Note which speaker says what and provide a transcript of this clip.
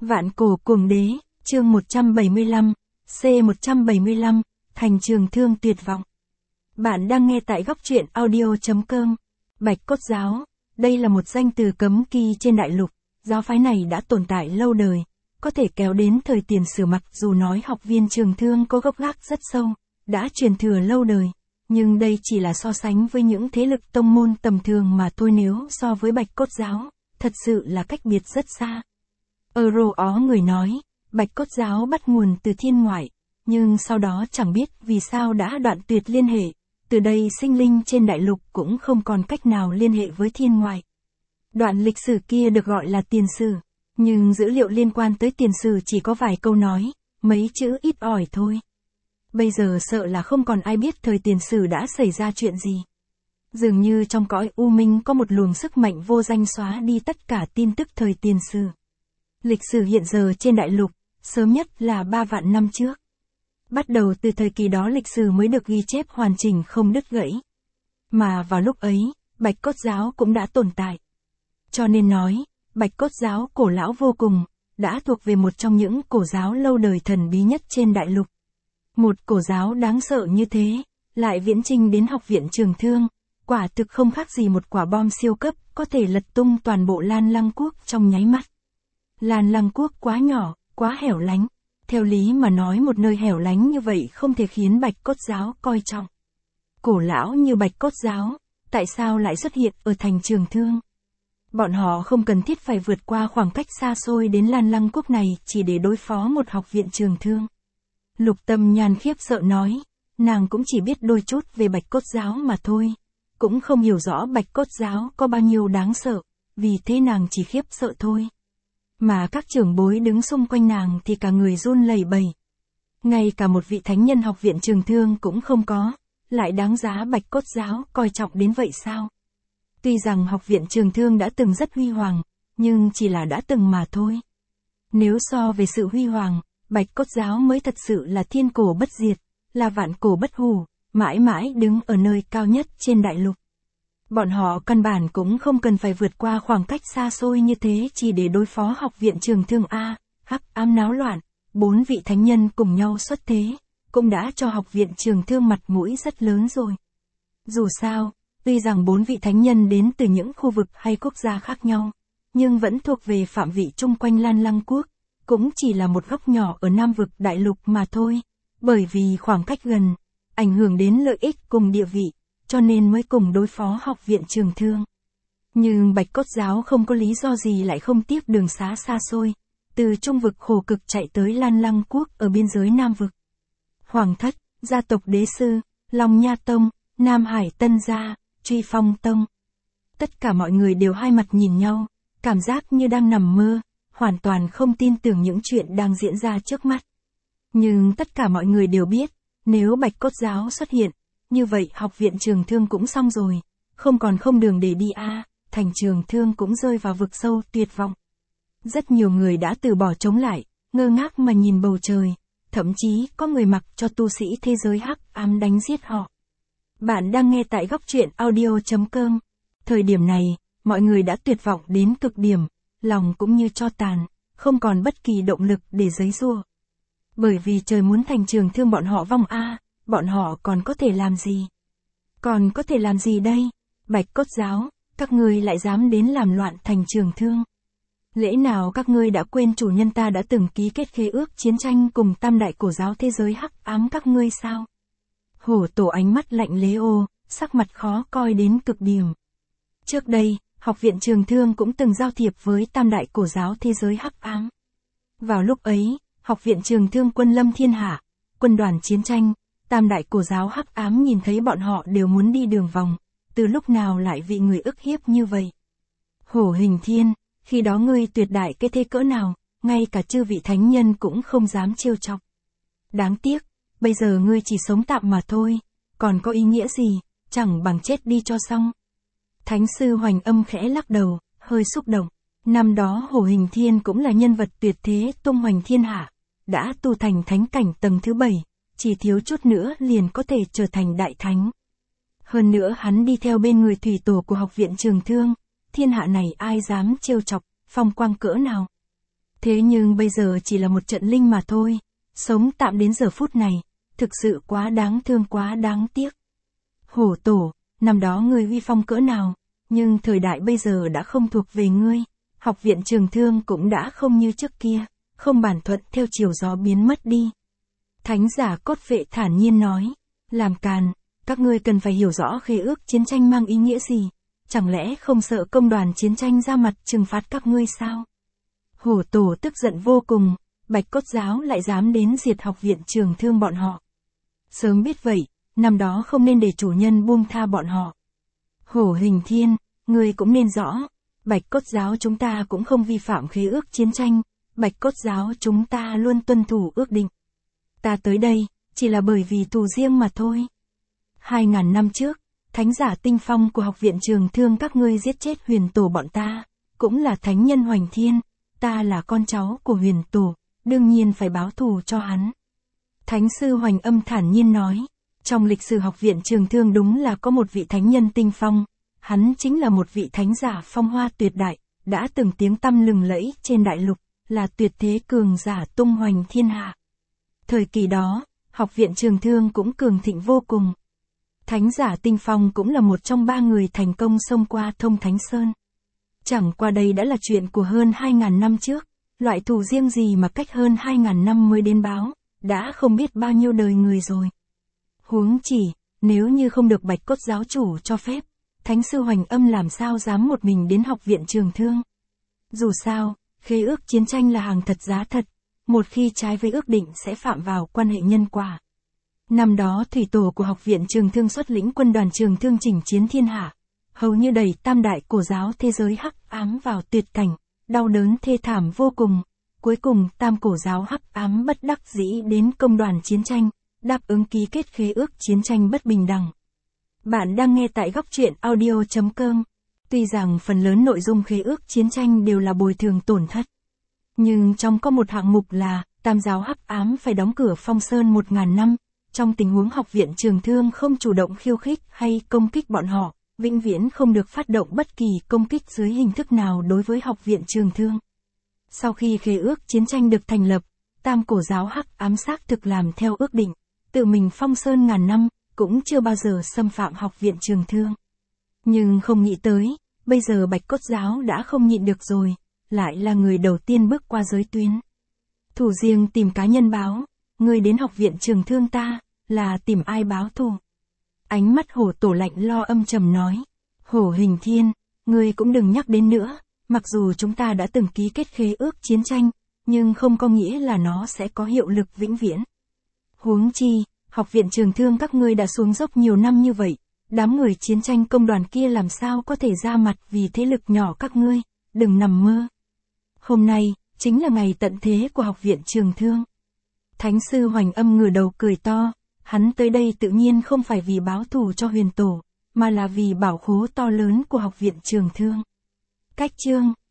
Speaker 1: Vạn cổ cuồng đế, chương 175, C175, thành trường thương tuyệt vọng. Bạn đang nghe tại góc truyện audio.com. Bạch Cốt Giáo, đây là một danh từ cấm kỵ trên đại lục, giáo phái này đã tồn tại lâu đời, có thể kéo đến thời Tiền Sử mặc dù nói học viên trường thương có gốc gác rất sâu, đã truyền thừa lâu đời, nhưng đây chỉ là so sánh với những thế lực tông môn tầm thường mà thôi, nếu so với Bạch Cốt Giáo, thật sự là cách biệt rất xa. Người nói, Bạch Cốt Giáo bắt nguồn từ thiên ngoại, nhưng sau đó chẳng biết vì sao đã đoạn tuyệt liên hệ, từ đây sinh linh trên đại lục cũng không còn cách nào liên hệ với thiên ngoại. Đoạn lịch sử kia được gọi là Tiền Sử, nhưng dữ liệu liên quan tới Tiền Sử chỉ có vài câu nói, mấy chữ ít ỏi thôi. Bây giờ sợ là không còn ai biết thời Tiền Sử đã xảy ra chuyện gì. Dường như trong cõi u minh có một luồng sức mạnh vô danh xóa đi tất cả tin tức thời Tiền Sử. Lịch sử hiện giờ trên đại lục, sớm nhất là 3 vạn năm trước. Bắt đầu từ thời kỳ đó lịch sử mới được ghi chép hoàn chỉnh không đứt gãy. Mà vào lúc ấy, Bạch Cốt Giáo cũng đã tồn tại. Cho nên nói, Bạch Cốt Giáo cổ lão vô cùng, đã thuộc về một trong những cổ giáo lâu đời thần bí nhất trên đại lục. Một cổ giáo đáng sợ như thế, lại viễn chinh đến học viện trường thương, quả thực không khác gì một quả bom siêu cấp, có thể lật tung toàn bộ Lan Lăng Quốc trong nháy mắt. Lan Lăng Quốc quá nhỏ, quá hẻo lánh. Theo lý mà nói một nơi hẻo lánh như vậy không thể khiến Bạch Cốt Giáo coi trọng. Cổ lão như Bạch Cốt Giáo, tại sao lại xuất hiện ở thành trường thương? Bọn họ không cần thiết phải vượt qua khoảng cách xa xôi đến Lan Lăng Quốc này chỉ để đối phó một học viện trường thương. Lục Tâm Nhan khiếp sợ nói, nàng cũng chỉ biết đôi chút về Bạch Cốt Giáo mà thôi. Cũng không hiểu rõ Bạch Cốt Giáo có bao nhiêu đáng sợ, vì thế nàng chỉ khiếp sợ thôi. Mà các trưởng bối đứng xung quanh nàng thì cả người run lẩy bẩy. Ngay cả một vị thánh nhân học viện trường thương cũng không có, lại đáng giá Bạch Cốt Giáo coi trọng đến vậy sao? Tuy rằng học viện trường thương đã từng rất huy hoàng, nhưng chỉ là đã từng mà thôi. Nếu so về sự huy hoàng, Bạch Cốt Giáo mới thật sự là thiên cổ bất diệt, là vạn cổ bất hủ, mãi mãi đứng ở nơi cao nhất trên đại lục. Bọn họ căn bản cũng không cần phải vượt qua khoảng cách xa xôi như thế chỉ để đối phó học viện trường thương A, hắc ám náo loạn, 4 vị thánh nhân cùng nhau xuất thế, cũng đã cho học viện trường thương mặt mũi rất lớn rồi. Dù sao, tuy rằng 4 vị thánh nhân đến từ những khu vực hay quốc gia khác nhau, nhưng vẫn thuộc về phạm vị chung quanh Lan Lăng Quốc, cũng chỉ là một góc nhỏ ở Nam vực đại lục mà thôi, bởi vì khoảng cách gần, ảnh hưởng đến lợi ích cùng địa vị, cho nên mới cùng đối phó học viện trường thương. Nhưng Bạch Cốt Giáo không có lý do gì lại không tiếc đường xá xa xôi, từ trung vực khổ cực chạy tới Lan Lăng Quốc ở biên giới Nam vực. Hoàng thất, gia tộc đế sư, Long Nha Tông, Nam Hải Tân Gia, Truy Phong Tông. Tất cả mọi người đều hai mặt nhìn nhau, cảm giác như đang nằm mơ, hoàn toàn không tin tưởng những chuyện đang diễn ra trước mắt. Nhưng tất cả mọi người đều biết, nếu Bạch Cốt Giáo xuất hiện, như vậy học viện trường thương cũng xong rồi, không còn không đường để đi a, thành trường thương cũng rơi vào vực sâu tuyệt vọng. Rất nhiều người đã từ bỏ chống lại, ngơ ngác mà nhìn bầu trời, thậm chí có người mặc cho tu sĩ thế giới hắc ám đánh giết họ. Bạn đang nghe tại góc truyện audio.com. Thời điểm này, mọi người đã tuyệt vọng đến cực điểm, lòng cũng như tro tàn, không còn bất kỳ động lực để giãy giụa. Bởi vì trời muốn thành trường thương bọn họ vong a. Bọn họ còn có thể làm gì? Còn có thể làm gì đây? Bạch Cốt Giáo, các ngươi lại dám đến làm loạn thành trường thương. Lẽ nào các ngươi đã quên chủ nhân ta đã từng ký kết khế ước chiến tranh cùng tam đại cổ giáo thế giới hắc ám các ngươi sao? Hổ Tổ ánh mắt lạnh lẽo, sắc mặt khó coi đến cực điểm. Trước đây, học viện trường thương cũng từng giao thiệp với tam đại cổ giáo thế giới hắc ám. Vào lúc ấy, học viện trường thương quân lâm thiên hạ, quân đoàn chiến tranh, tam đại cổ giáo hắc ám nhìn thấy bọn họ đều muốn đi đường vòng, từ lúc nào lại bị người ức hiếp như vậy. Hổ Hình Thiên, khi đó ngươi tuyệt đại cái thế cỡ nào, ngay cả chư vị thánh nhân cũng không dám trêu chọc. Đáng tiếc, bây giờ ngươi chỉ sống tạm mà thôi, còn có ý nghĩa gì, chẳng bằng chết đi cho xong. Thánh sư Hoành Âm khẽ lắc đầu, hơi xúc động. Năm đó Hổ Hình Thiên cũng là nhân vật tuyệt thế tung hoành thiên hạ, đã tu thành thánh cảnh tầng thứ 7. Chỉ thiếu chút nữa liền có thể trở thành đại thánh. Hơn nữa hắn đi theo bên người thủy tổ của học viện trường thương, thiên hạ này ai dám trêu chọc, phong quang cỡ nào. Thế nhưng bây giờ chỉ là một trận linh mà thôi, sống tạm đến giờ phút này, thực sự quá đáng thương quá đáng tiếc. Hổ tổ, năm đó ngươi uy phong cỡ nào, nhưng thời đại bây giờ đã không thuộc về ngươi, học viện Trường Thương cũng đã không như trước kia, không bản thuận theo chiều gió biến mất đi. Thánh giả cốt vệ thản nhiên nói, làm càn, các ngươi cần phải hiểu rõ khế ước chiến tranh mang ý nghĩa gì, chẳng lẽ không sợ công đoàn chiến tranh ra mặt trừng phạt các ngươi sao? Hổ tổ tức giận vô cùng, Bạch Cốt Giáo lại dám đến diệt học viện Trường Thương bọn họ. Sớm biết vậy, năm đó không nên để chủ nhân buông tha bọn họ. Hổ Hình Thiên, ngươi cũng nên rõ, Bạch Cốt Giáo chúng ta cũng không vi phạm khế ước chiến tranh, Bạch Cốt Giáo chúng ta luôn tuân thủ ước định. Ta tới đây, chỉ là bởi vì thù riêng mà thôi. 2000 năm trước, thánh giả tinh phong của học viện Trường Thương các ngươi giết chết huyền tổ bọn ta, cũng là thánh nhân Hoành Thiên, ta là con cháu của huyền tổ, đương nhiên phải báo thù cho hắn. Thánh sư Hoành Âm thản nhiên nói, trong lịch sử học viện Trường Thương đúng là có một vị thánh nhân tinh phong, hắn chính là một vị thánh giả phong hoa tuyệt đại, đã từng tiếng tăm lừng lẫy trên đại lục, là tuyệt thế cường giả tung hoành thiên hạ. Thời kỳ đó, học viện Trường Thương cũng cường thịnh vô cùng. Thánh giả tinh phong cũng là một trong 3 người thành công xông qua Thông Thánh Sơn. Chẳng qua đây đã là chuyện của hơn 2000 năm trước, loại thù riêng gì mà cách hơn 2000 năm mới đến báo, đã không biết bao nhiêu đời người rồi. Huống chỉ, nếu như không được Bạch Cốt giáo chủ cho phép, Thánh sư Hoành Âm làm sao dám một mình đến học viện Trường Thương. Dù sao, khế ước chiến tranh là hàng thật giá thật, một khi trái với ước định sẽ phạm vào quan hệ nhân quả. Năm đó thủy tổ của học viện Trường Thương xuất lĩnh quân đoàn Trường Thương chỉnh chiến thiên hạ, hầu như đẩy tam đại cổ giáo thế giới hắc ám vào tuyệt cảnh, đau đớn thê thảm vô cùng. Cuối cùng tam cổ giáo hắc ám bất đắc dĩ đến công đoàn chiến tranh, đáp ứng ký kết khế ước chiến tranh bất bình đẳng. Bạn đang nghe tại góc truyện audio.com. Tuy rằng phần lớn nội dung khế ước chiến tranh đều là bồi thường tổn thất, nhưng trong có một hạng mục là tam giáo hắc ám phải đóng cửa Phong Sơn 1000 năm, trong tình huống học viện Trường Thương không chủ động khiêu khích hay công kích bọn họ, vĩnh viễn không được phát động bất kỳ công kích dưới hình thức nào đối với học viện Trường Thương. Sau khi khế ước chiến tranh được thành lập, tam cổ giáo hắc ám xác thực làm theo ước định, tự mình Phong Sơn ngàn năm, cũng chưa bao giờ xâm phạm học viện Trường Thương. Nhưng không nghĩ tới, bây giờ Bạch Cốt giáo đã không nhịn được rồi, lại là người đầu tiên bước qua giới tuyến. Thủ riêng tìm cá nhân báo, người đến học viện Trường Thương ta, là tìm ai báo thù? Ánh mắt hổ tổ lạnh lo âm trầm nói, Hổ Hình Thiên, người cũng đừng nhắc đến nữa, mặc dù chúng ta đã từng ký kết khế ước chiến tranh, nhưng không có nghĩa là nó sẽ có hiệu lực vĩnh viễn. Huống chi, học viện Trường Thương các ngươi đã xuống dốc nhiều năm như vậy, đám người chiến tranh công đoàn kia làm sao có thể ra mặt vì thế lực nhỏ các ngươi, đừng nằm mơ. Hôm nay, chính là ngày tận thế của học viện Trường Thương. Thánh sư Hoành Âm ngửa đầu cười to, hắn tới đây tự nhiên không phải vì báo thù cho huyền tổ, mà là vì bảo khố to lớn của học viện Trường Thương. Cách chương